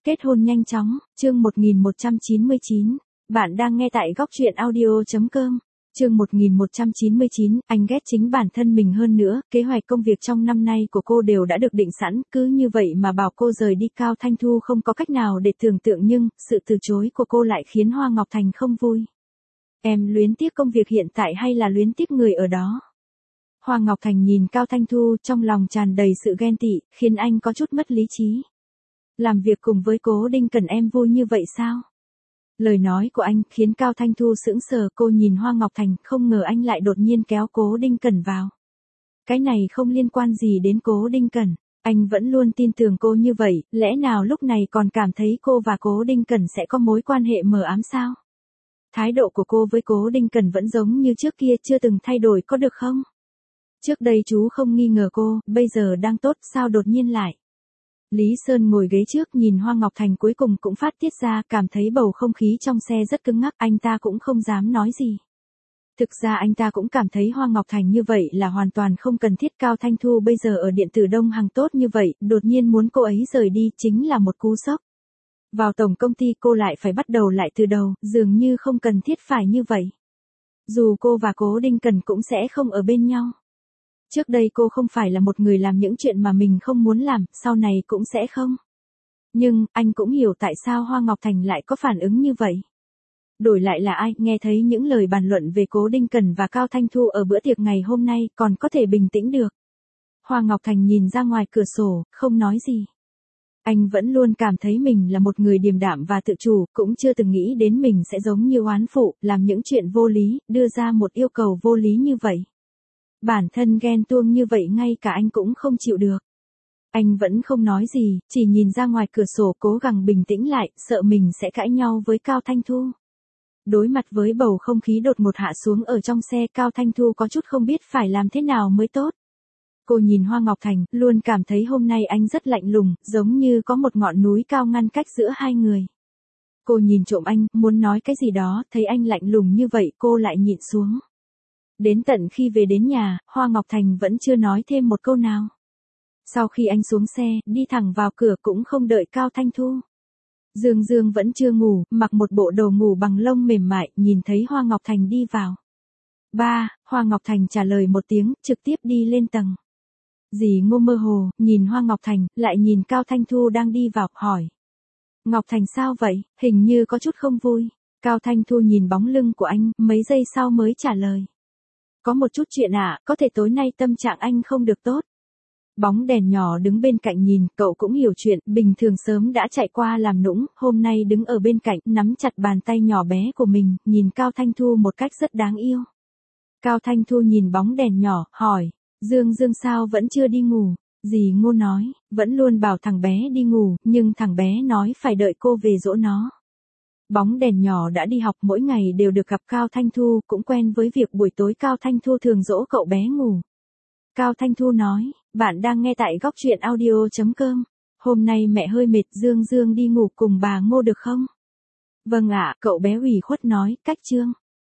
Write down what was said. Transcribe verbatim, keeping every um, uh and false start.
Kết hôn nhanh chóng, chương một nghìn một trăm chín mươi chín. Bạn đang nghe tại góc truyện audio.com. Chương một nghìn một trăm chín mươi chín, anh ghét chính bản thân mình hơn nữa, kế hoạch công việc trong năm nay của cô đều đã được định sẵn, cứ như vậy mà bảo cô rời đi Cao Thanh Thu không có cách nào để tưởng tượng nhưng, sự từ chối của cô lại khiến Hoa Ngọc Thành không vui. Em luyến tiếc công việc hiện tại hay là luyến tiếc người ở đó? Hoa Ngọc Thành nhìn Cao Thanh Thu trong lòng tràn đầy sự ghen tị, khiến anh có chút mất lý trí. Làm việc cùng với Cố Đinh Cẩn em vui như vậy sao? Lời nói của anh khiến Cao Thanh Thu sững sờ, cô nhìn Hoa Ngọc Thành, không ngờ anh lại đột nhiên kéo Cố Đinh Cẩn vào. Cái này không liên quan gì đến Cố Đinh Cẩn, anh vẫn luôn tin tưởng cô như vậy, lẽ nào lúc này còn cảm thấy cô và Cố Đinh Cẩn sẽ có mối quan hệ mờ ám sao? Thái độ của cô với Cố Đinh Cẩn vẫn giống như trước kia, chưa từng thay đổi, có được không? Trước đây chú không nghi ngờ cô, bây giờ đang tốt, sao đột nhiên lại? Lý Sơn ngồi ghế trước nhìn Hoa Ngọc Thành cuối cùng cũng phát tiết ra, cảm thấy bầu không khí trong xe rất cứng ngắc, anh ta cũng không dám nói gì. Thực ra anh ta cũng cảm thấy Hoa Ngọc Thành như vậy là hoàn toàn không cần thiết. Cao Thanh Thu bây giờ ở điện tử Đông Hằng tốt như vậy, đột nhiên muốn cô ấy rời đi chính là một cú sốc. Vào tổng công ty cô lại phải bắt đầu lại từ đầu, dường như không cần thiết phải như vậy. Dù cô và Cố Đinh Cẩn cũng sẽ không ở bên nhau. Trước đây cô không phải là một người làm những chuyện mà mình không muốn làm, sau này cũng sẽ không. Nhưng, anh cũng hiểu tại sao Hoa Ngọc Thành lại có phản ứng như vậy. Đổi lại là ai, nghe thấy những lời bàn luận về Cố Đinh Cẩn và Cao Thanh Thu ở bữa tiệc ngày hôm nay, còn có thể bình tĩnh được. Hoa Ngọc Thành nhìn ra ngoài cửa sổ, không nói gì. Anh vẫn luôn cảm thấy mình là một người điềm đạm và tự chủ, cũng chưa từng nghĩ đến mình sẽ giống như oán phụ, làm những chuyện vô lý, đưa ra một yêu cầu vô lý như vậy. Bản thân ghen tuông như vậy ngay cả anh cũng không chịu được. Anh vẫn không nói gì, chỉ nhìn ra ngoài cửa sổ cố gắng bình tĩnh lại, sợ mình sẽ cãi nhau với Cao Thanh Thu. Đối mặt với bầu không khí đột ngột hạ xuống ở trong xe, Cao Thanh Thu có chút không biết phải làm thế nào mới tốt. Cô nhìn Hoa Ngọc Thành, luôn cảm thấy hôm nay anh rất lạnh lùng, giống như có một ngọn núi cao ngăn cách giữa hai người. Cô nhìn trộm anh, muốn nói cái gì đó, thấy anh lạnh lùng như vậy cô lại nhịn xuống. Đến tận khi về đến nhà, Hoa Ngọc Thành vẫn chưa nói thêm một câu nào. Sau khi anh xuống xe, đi thẳng vào cửa cũng không đợi Cao Thanh Thu. Dương Dương vẫn chưa ngủ, mặc một bộ đồ ngủ bằng lông mềm mại, nhìn thấy Hoa Ngọc Thành đi vào. Ba, Hoa Ngọc Thành trả lời một tiếng, trực tiếp đi lên tầng. Dì Ngô mơ hồ, nhìn Hoa Ngọc Thành, lại nhìn Cao Thanh Thu đang đi vào, hỏi. Ngọc Thành sao vậy, hình như có chút không vui. Cao Thanh Thu nhìn bóng lưng của anh, mấy giây sau mới trả lời. Có một chút chuyện ạ, à, có thể tối nay tâm trạng anh không được tốt. Bóng đèn nhỏ đứng bên cạnh nhìn, cậu cũng hiểu chuyện, bình thường sớm đã chạy qua làm nũng, hôm nay đứng ở bên cạnh, nắm chặt bàn tay nhỏ bé của mình, nhìn Cao Thanh Thu một cách rất đáng yêu. Cao Thanh Thu nhìn bóng đèn nhỏ, hỏi, Dương Dương sao vẫn chưa đi ngủ? Dì Ngô nói, vẫn luôn bảo thằng bé đi ngủ, nhưng thằng bé nói phải đợi cô về dỗ nó. Bóng đèn nhỏ đã đi học, mỗi ngày đều được gặp Cao Thanh Thu, cũng quen với việc buổi tối Cao Thanh Thu thường dỗ cậu bé ngủ. Cao Thanh Thu nói, bạn đang nghe tại góc truyện audio.com. Hôm nay mẹ hơi mệt, Dương Dương đi ngủ cùng bà Ngô được không? Vâng ạ, cậu bé ủy khuất nói, cách chương.